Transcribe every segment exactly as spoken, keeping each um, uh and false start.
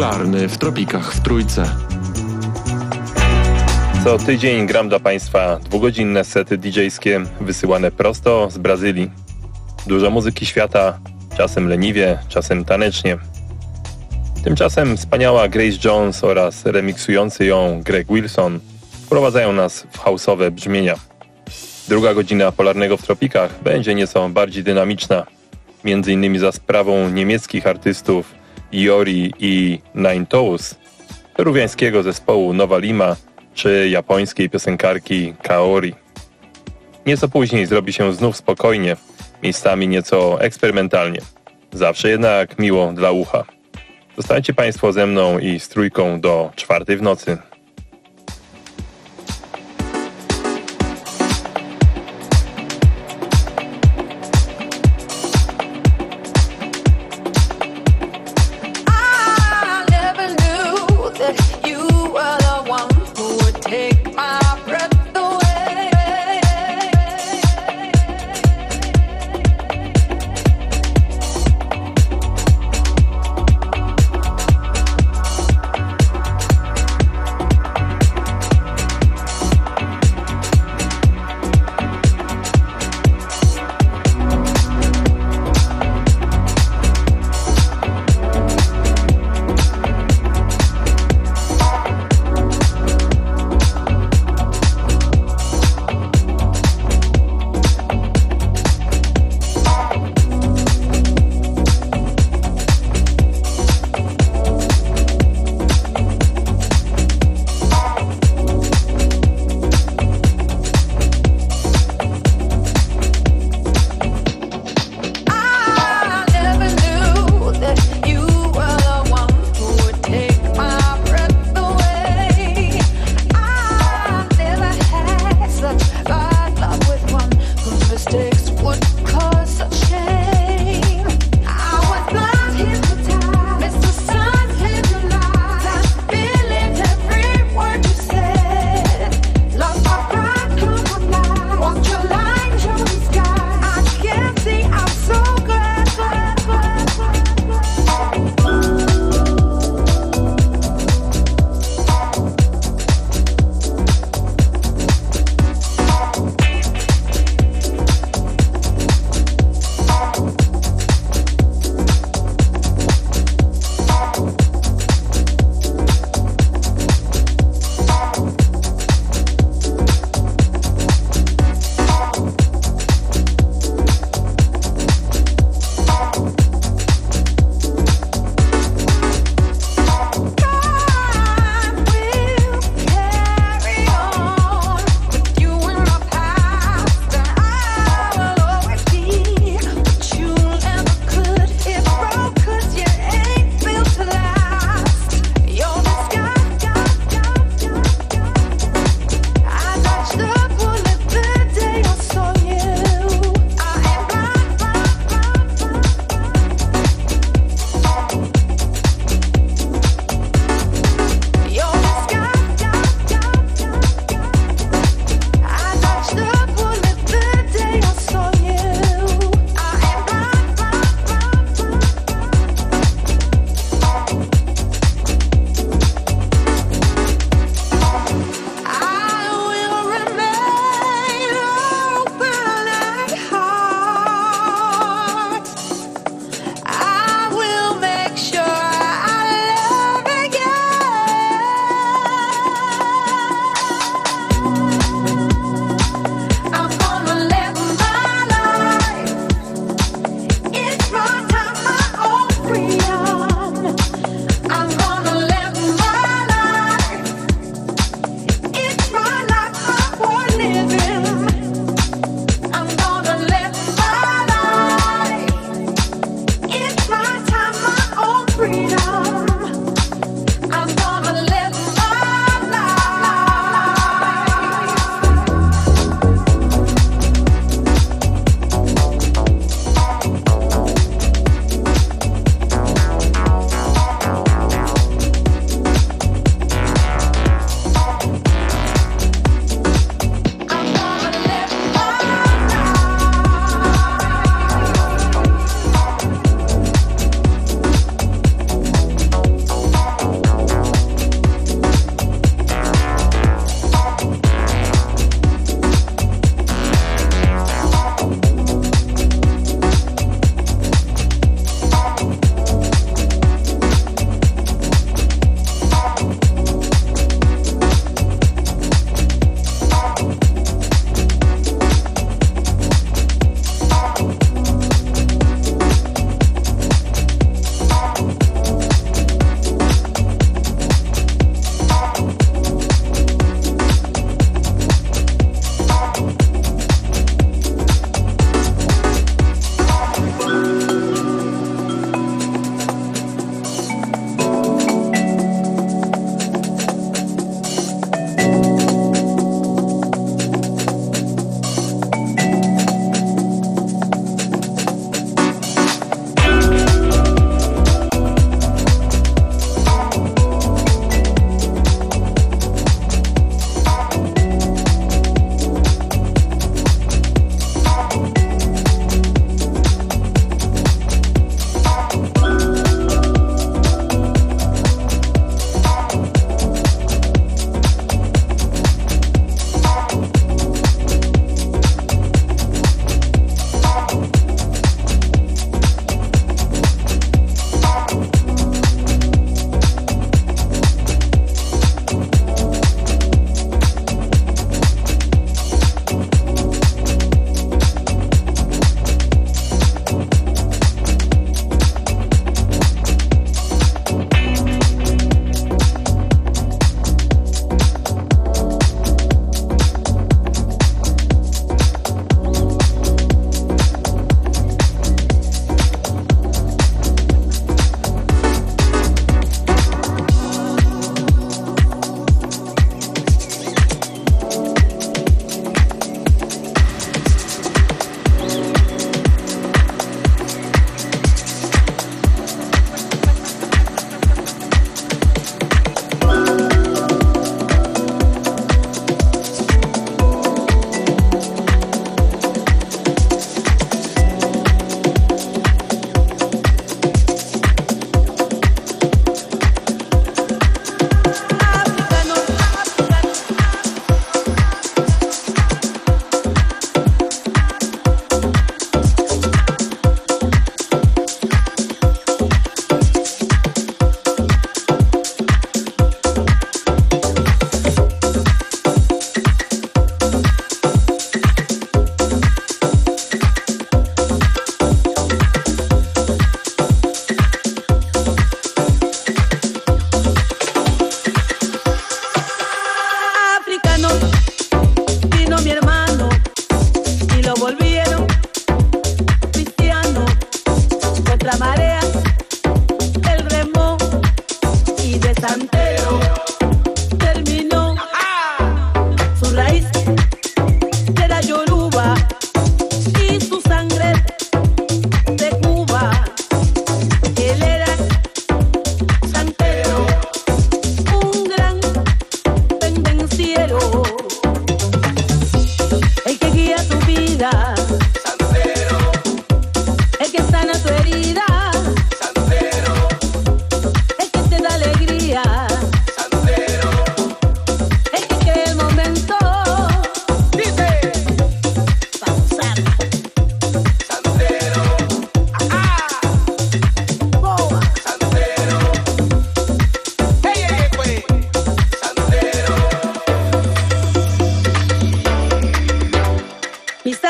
Polarny w tropikach w Trójce. Co tydzień gram dla Państwa dwugodzinne sety didżejskie wysyłane prosto z Brazylii. Dużo muzyki świata, czasem leniwie, czasem tanecznie. Tymczasem wspaniała Grace Jones oraz remiksujący ją Greg Wilson wprowadzają nas w house'owe brzmienia. Druga godzina Polarnego w tropikach będzie nieco bardziej dynamiczna, między innymi za sprawą niemieckich artystów Iori i Nine Toes, peruwiańskiego zespołu Nowa Lima czy japońskiej piosenkarki Kaori. Nieco później zrobi się znów spokojnie, miejscami nieco eksperymentalnie. Zawsze jednak miło dla ucha. Zostańcie Państwo ze mną i z Trójką do czwartej w nocy.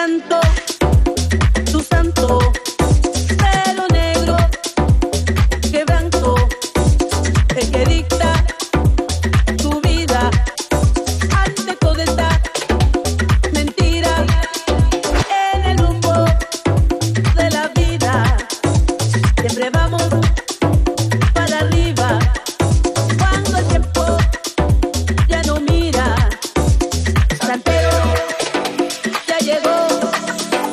canto, tu santo, pelo negro, quebranto, el que dicta tu vida ante toda esta mentira en el rumbo de la vida. Siempre vamos para arriba cuando el tiempo ya no mira. Santero ya llegó.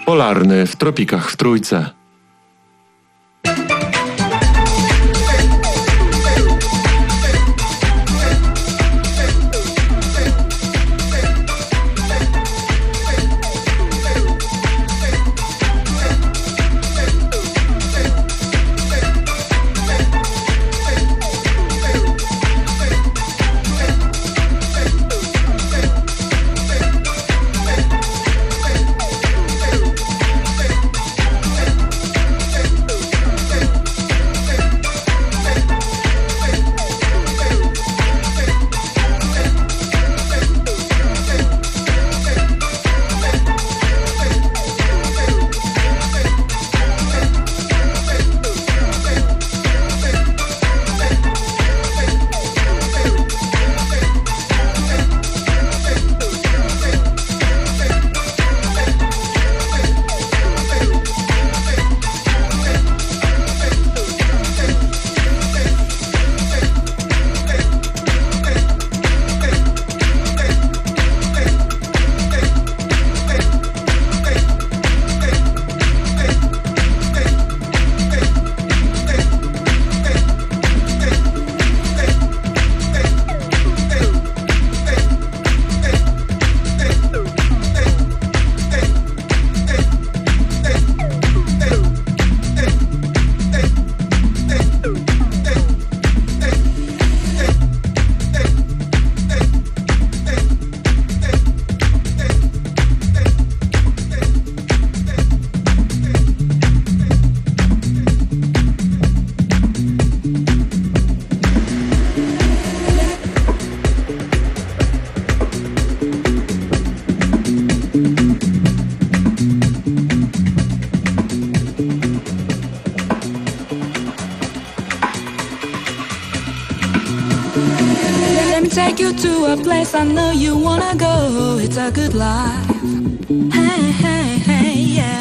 Polarny w tropikach w Trójce. Take you to a place I know you wanna go. It's a good life. Hey, hey, hey, yeah.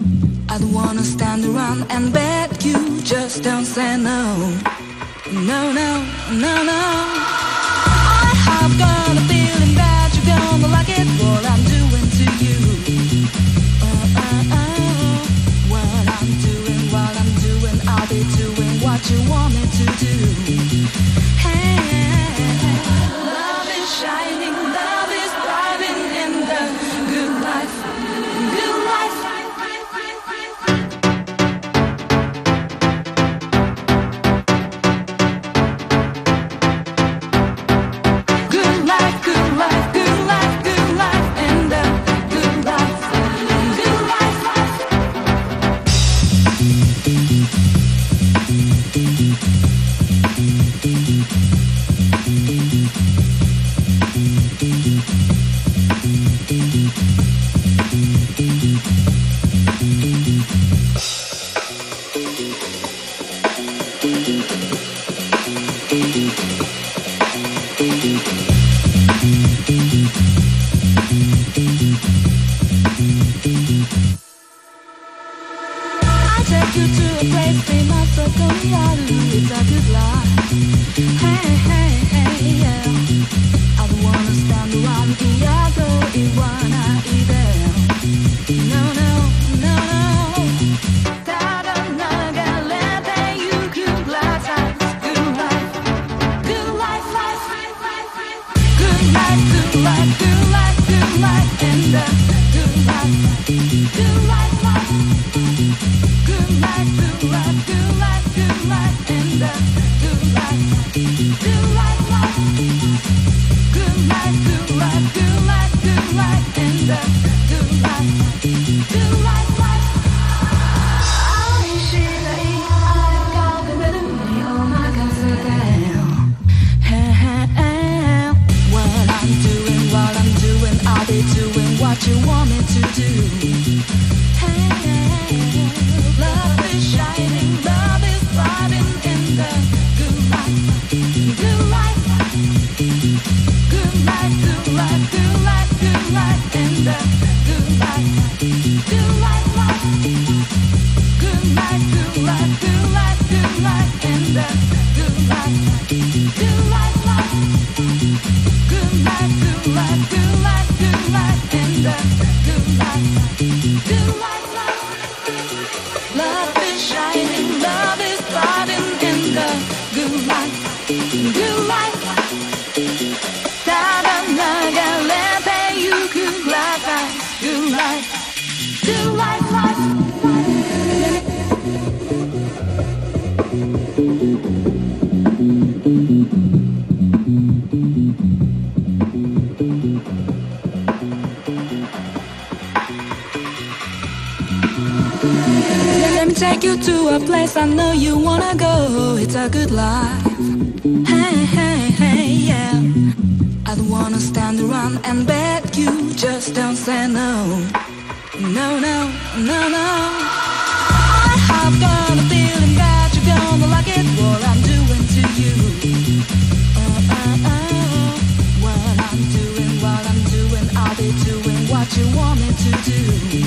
I don't wanna stand around and beg you. Just don't say no. No, no, no, no. I have got a feeling that you're gonna like it. What I'm doing to you. Uh, uh, uh. What I'm doing, what I'm doing, I'll be doing what you want me to do. Hey. Shining, love is thriving in the good life, good life. Good life, good life, good life, good life, and the good life, good life. You to a place famous for Colorado. It's a good life. Hey, hey, hey, yeah. I don't wanna stand around here, go Iguana either. No, no, no, no. That I'm not gonna let you good life, good life, good life, life, good life, good life, good life, good life, and the good life, good life, life. Good life, good life, good life, good life, and the good life, good life, life. Good life, good life, good life, good life, and the good life, good life, life. Oh, Sheila, I've got the rhythm, oh my God, so damn. Hey, hey, hey. What I'm doing, what I'm doing, I'll be doing what you want me to do. Hey, hey. Love is shining, love is thriving in the good life, good life, good life, good life, good life, good life, in the good life, good life, life, good life, good life, good life, good life, in the good life, good life, life, good life, good life, good life, good life, in the good life, good life. Let me take you to a place I know you wanna go. It's a good life. Hey, hey, hey, yeah. I don't wanna stand around and beg you. Just don't say no. No, no, no, no. I have got a feeling that you're gonna like it. What I'm doing to you. Uh, uh, uh. What I'm doing, what I'm doing, I'll be doing what you want me to do.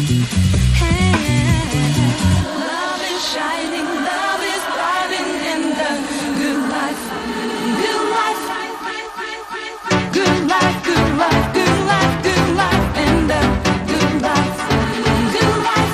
Hey, love is shining, love is thriving in the good life, good life, good life, good life, good life, good life, in the good life, good life.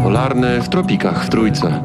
Polarny w tropikach w Trójce.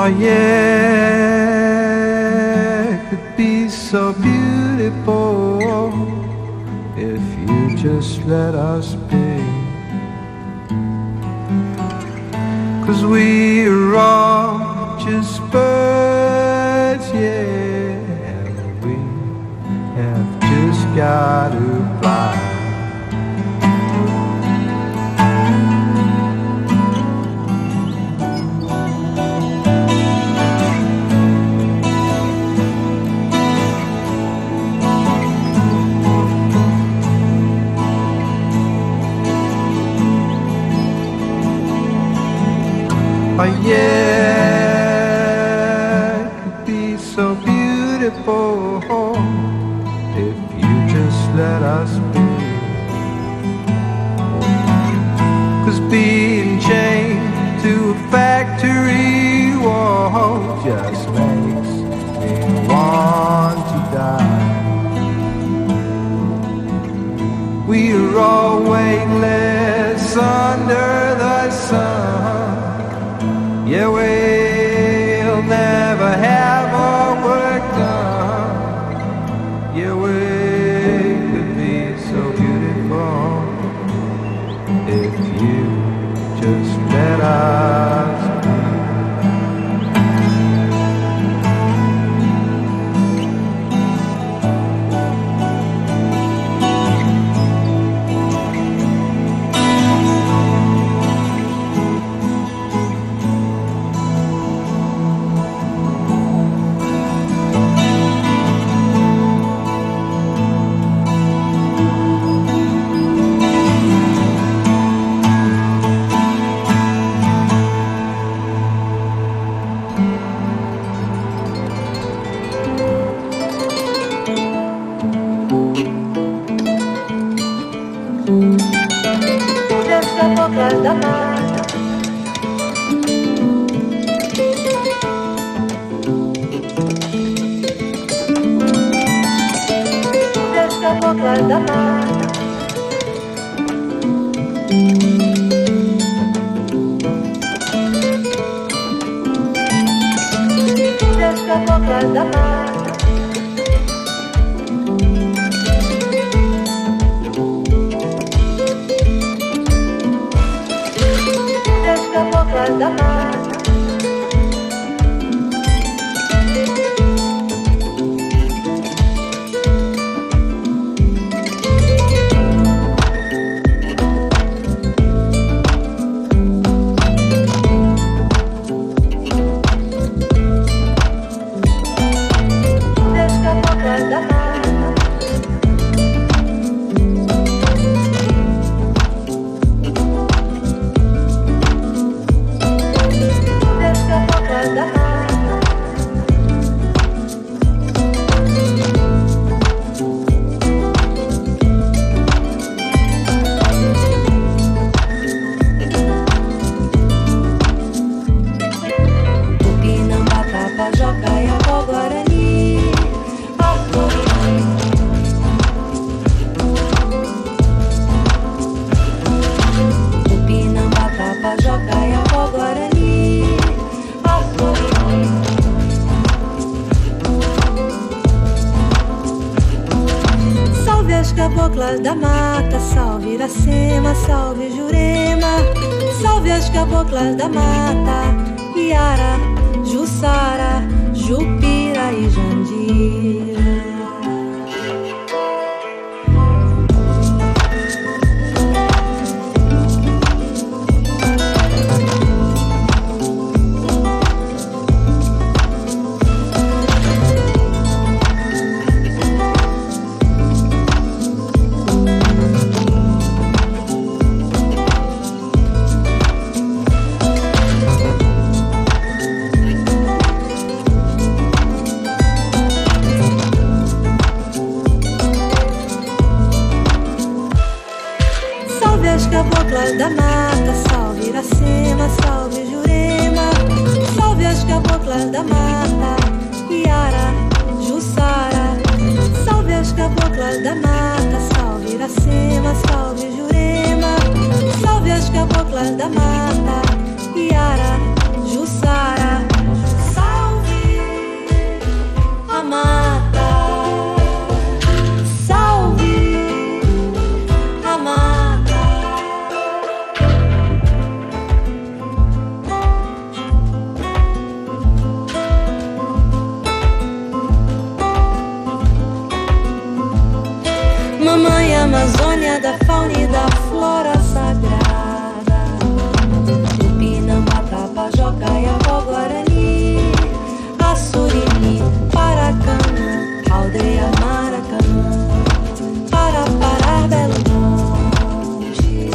Oh yeah, it could be so beautiful if you just let us be. 'Cause we're all just birds, yeah, we have just got to fly. Oh yeah, it could be so beautiful if you just let us be. 'Cause being chained to a factory wall just makes me want to die. We're all weightless under the sun. Yeah, we'll never have our work done. Yeah, we could be so beautiful if you just let us be. caboclas da mata, salve Iracema, salve Jurema, salve as caboclas da mata, Iara, Jussara, Jupira e Jandira. Caboclas da mata, salve Iracema, salve Jurema, salve as caboclas da mata, Iara, Jussara, salve as caboclas da mata, salve Iracema, salve Jurema, salve as caboclas da mata, Iara, Jussara, Amazônia, da fauna e da flora sagrada. Tupinambá, Tapajós, Iapó, Guarani, Açurimi, Paracanã, Aldeia Maracanã, para parar Belo Monte.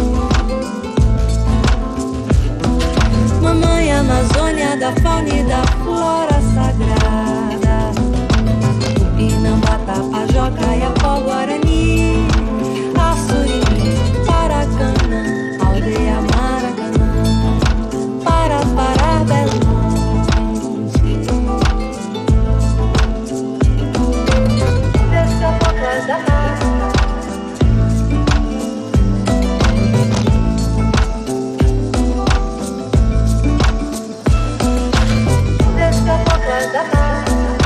Mamãe Amazônia, da fauna e da flora sagrada. Tupinambá, Tapajós, Iapó, Guarani, Açurimi, Paracanã, Aldeia Maracanã, para parar Belo Monte. Desce a boca da mata, desce a boca da mata.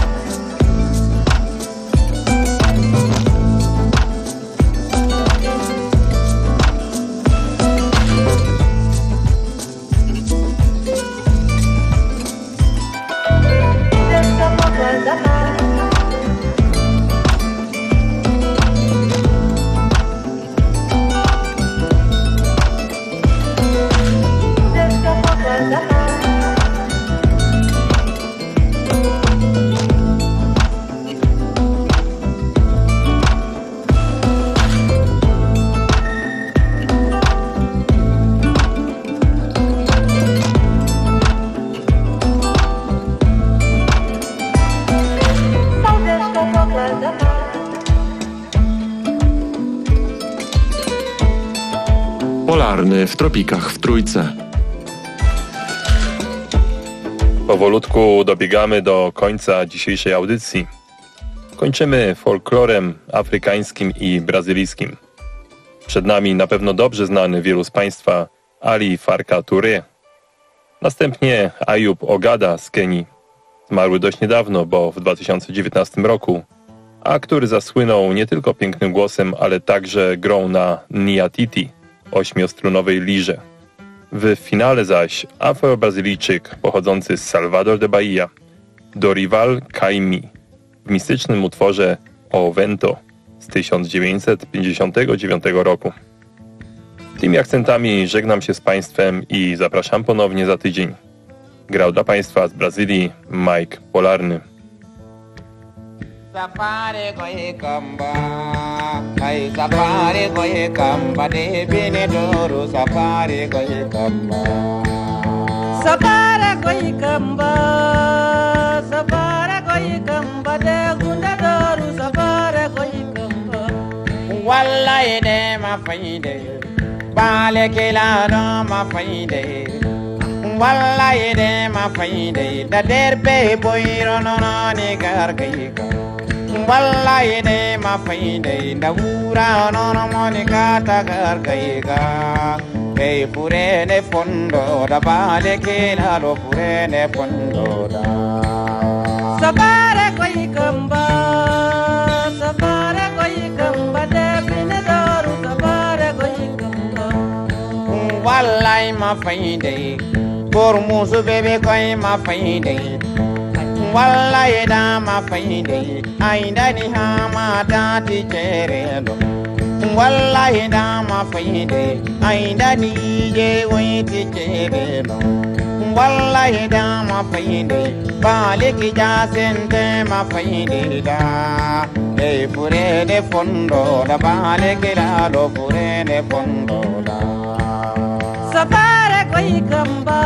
Polarny w tropikach w Trójce. Powolutku dobiegamy do końca dzisiejszej audycji. Kończymy folklorem afrykańskim i brazylijskim. Przed nami na pewno dobrze znany wielu z Państwa Ali Farka Touré. Następnie Ayub Ogada z Kenii. Zmarły dość niedawno, bo w dwa tysiące dziewiętnastym roku, a który zasłynął nie tylko pięknym głosem, ale także grą na Niatiti, ośmiostrunowej lirze. W finale zaś Afro-Brazylijczyk pochodzący z Salvador de Bahia, Dorival Caymmi, w mistycznym utworze O Vento z tysiąc dziewięćset pięćdziesiątego dziewiątego roku. Tymi akcentami żegnam się z Państwem i zapraszam ponownie za tydzień. Grał dla Państwa z Brazylii Mike Polarny. Safari goye kamba, ay safari goye kamba, de benedoro safari goye kamba. Safari goye kamba, safari goye kamba, de gundadoru safari goye kamba. Wallahi de ma faide, bale kila no ma faide. Wallahi de ma faide, da derbe boyro no no ni gargai ka. Wallahi de ma faide, da ura no no monica ta gargai ka. Hey pure ne fondo da bale kila lo pure ne fondo da. Safari goye kamba, safari goye kamba, de benedoro safari goye kamba. Wallahi ma faide. Por musu bebe koi ma faide, wallahi da ma faide, ainda ni ha ma da ti cherelo. Wallahi da ma faide, ainda ni je wai ti cherelo. Wallahi da ma faide, bale ki ja sente ma faide da. E pure de fondo da bale ki da do pure de fondo da. Safari goye kamba,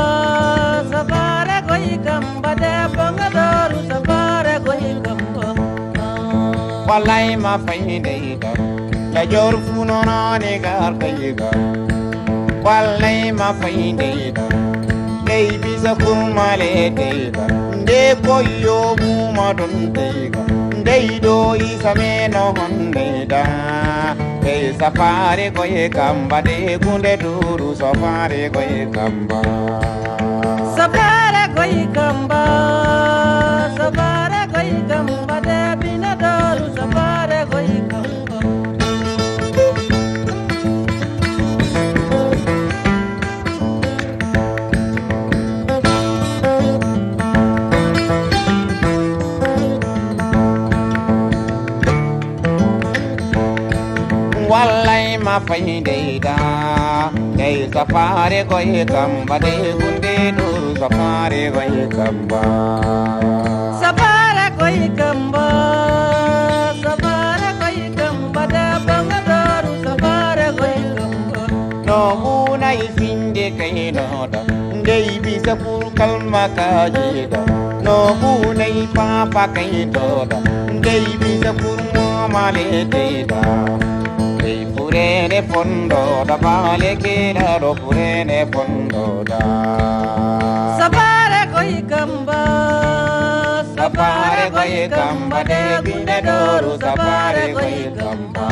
safari goye kamba, de bongadoru safari goye kamba. Wallahi ma faide da, la jor funo na ne gar kayiga. Wallahi ma faide da, nei bisa kumale de da, de koyo mu madun de ga, de do isame no honde da. Hey safari goye kamba, de gunde duru safari goye kamba. Safari goye kamba, safari goye kamba, de benedoro safari goye kamba. Wallahi fainde da dei safare koi kamba de gunde duru safare koi kamba Safare koi kamba Safare koi kamba de banga daru safare koi kamba no muna ifinde kai no da dei bisa pur kalma kajida no muna papa kai to da dei bisa pur male te da dei purene fondo da vale che la ro purene fondo da Safare koi kamba Safare koi kamba de binde doru safare koi kamba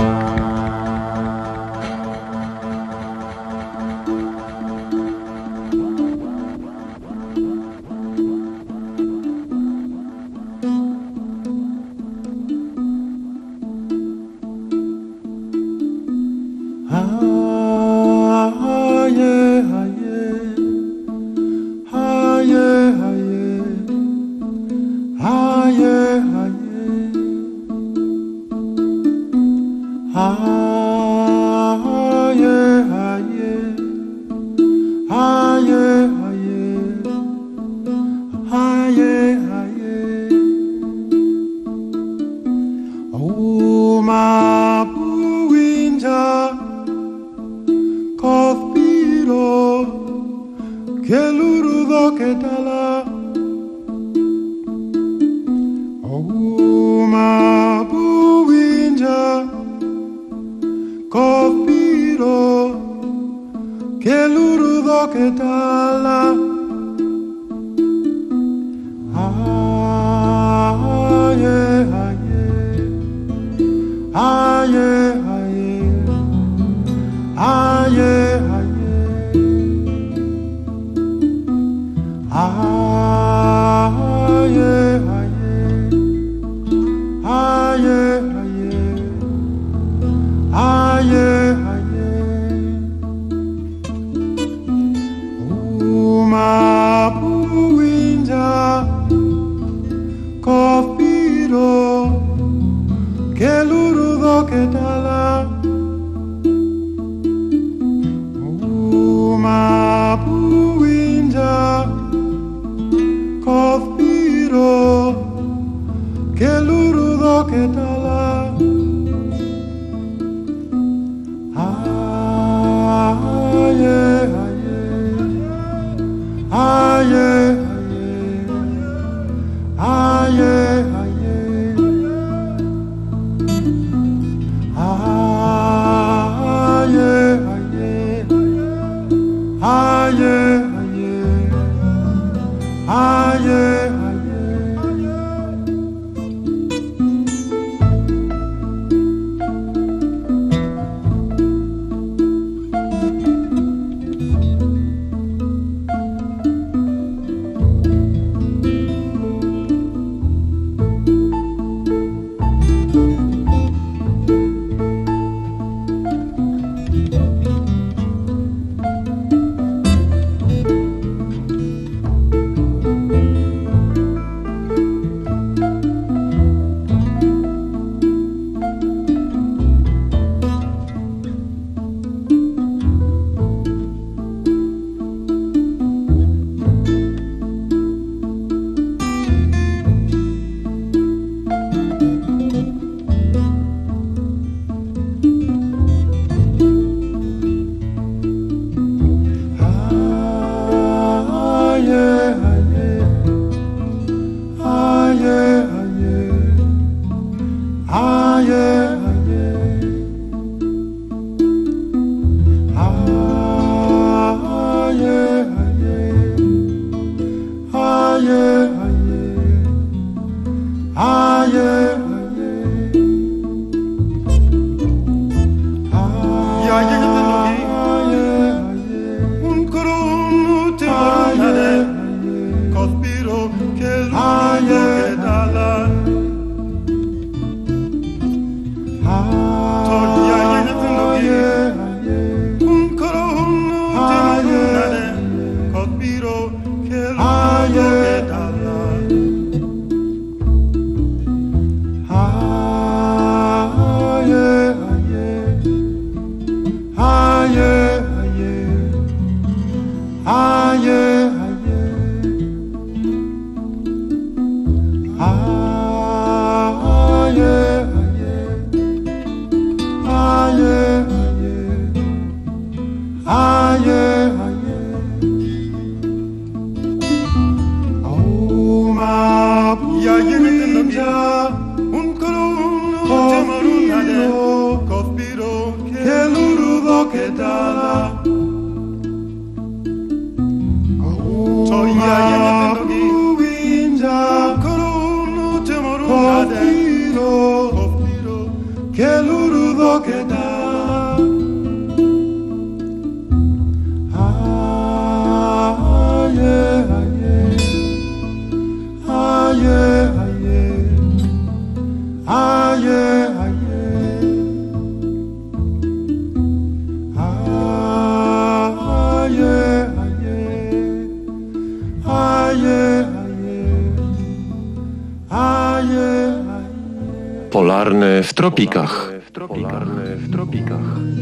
Polarny w tropikach. Polarny w tropikach.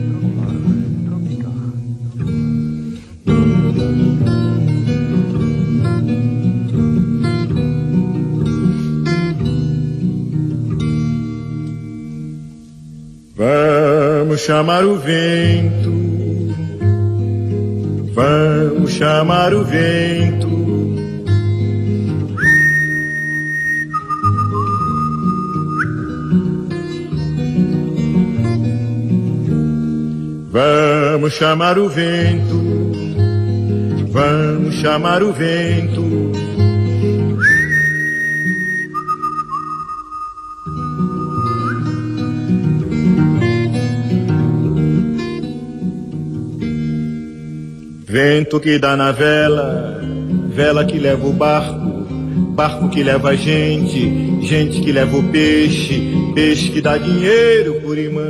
Vamos chamar o vento, vamos chamar o vento. Vamos chamar o vento, vamos chamar o vento. Vento que dá na vela, vela que leva o barco, barco que leva a gente, gente que leva o peixe, peixe que dá dinheiro por imã.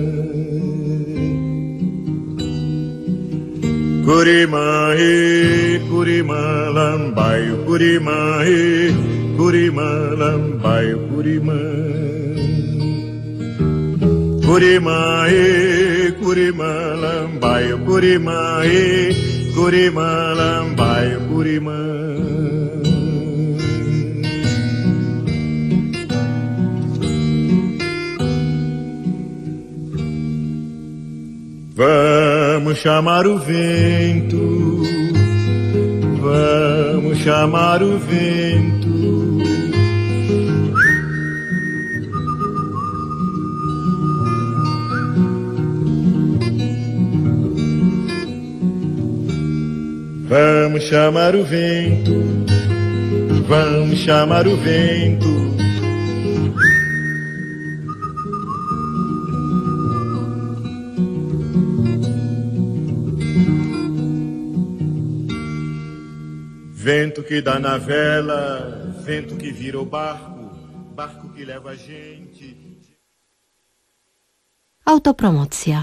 Curimã, e curimã, lambaio, curimã, e curimã, lambaio, curimã. Curimã, e curimã, lambaio, curimã, e curimã, lambaio, curimã. Vamos chamar o vento, vamos chamar o vento. Vamos chamar o vento, vamos chamar o vento. Vento que dá na vela, vento que vira o barco, barco que leva a gente. Autopromocja.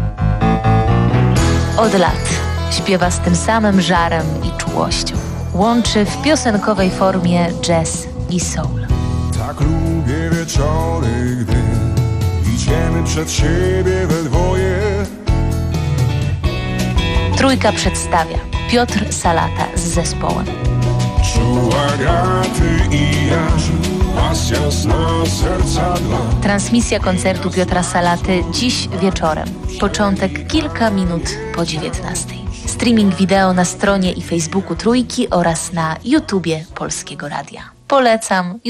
Od lat śpiewa z tym samym żarem i czułością. Łączy w piosenkowej formie jazz i soul. Tak lubię wieczory, gdy idziemy przed siebie we dwoje. Trójka przedstawia Piotr Salata z zespołem. Czuła graty i ja, pasja sna serca dla. Transmisja koncertu Piotra Salaty dziś wieczorem. Początek kilka minut po dziewiętnastej. Streaming wideo na stronie i Facebooku Trójki oraz na YouTubie Polskiego Radia. Polecam.